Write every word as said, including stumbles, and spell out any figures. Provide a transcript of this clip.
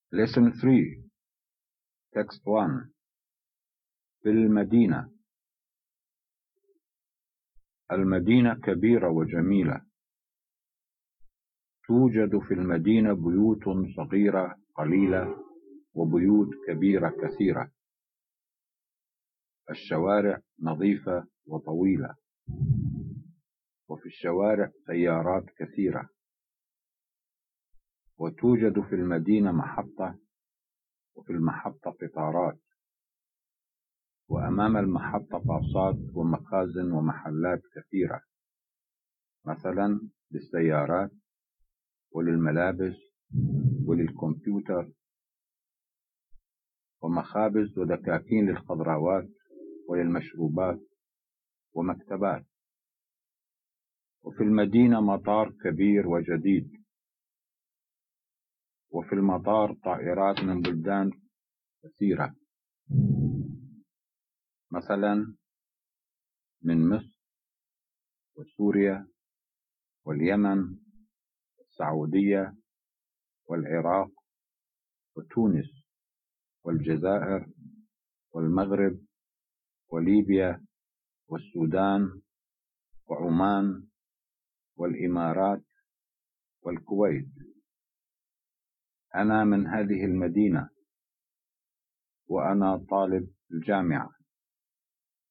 Lesson three, Text one. في المدينة. المدينة كبيرة وجميلة. توجد في المدينة بيوت صغيرة قليلة وبيوت كبيرة كثيرة. الشوارع نظيفة وطويلة، وفي الشوارع سيارات كثيرة. وتوجد في المدينة محطة، وفي المحطة قطارات، وأمام المحطة باصات ومخازن ومحلات كثيرة، مثلا للسيارات وللملابس وللكمبيوتر، ومخابز ودكاكين للخضروات وللمشروبات ومكتبات. وفي المدينة مطار كبير وجديد، وفي المطار طائرات من بلدان كثيرة، مثلا من مصر وسوريا واليمن والسعودية والعراق وتونس والجزائر والمغرب وليبيا والسودان وعمان والإمارات والكويت. أنا من هذه المدينة، وأنا طالب الجامعة.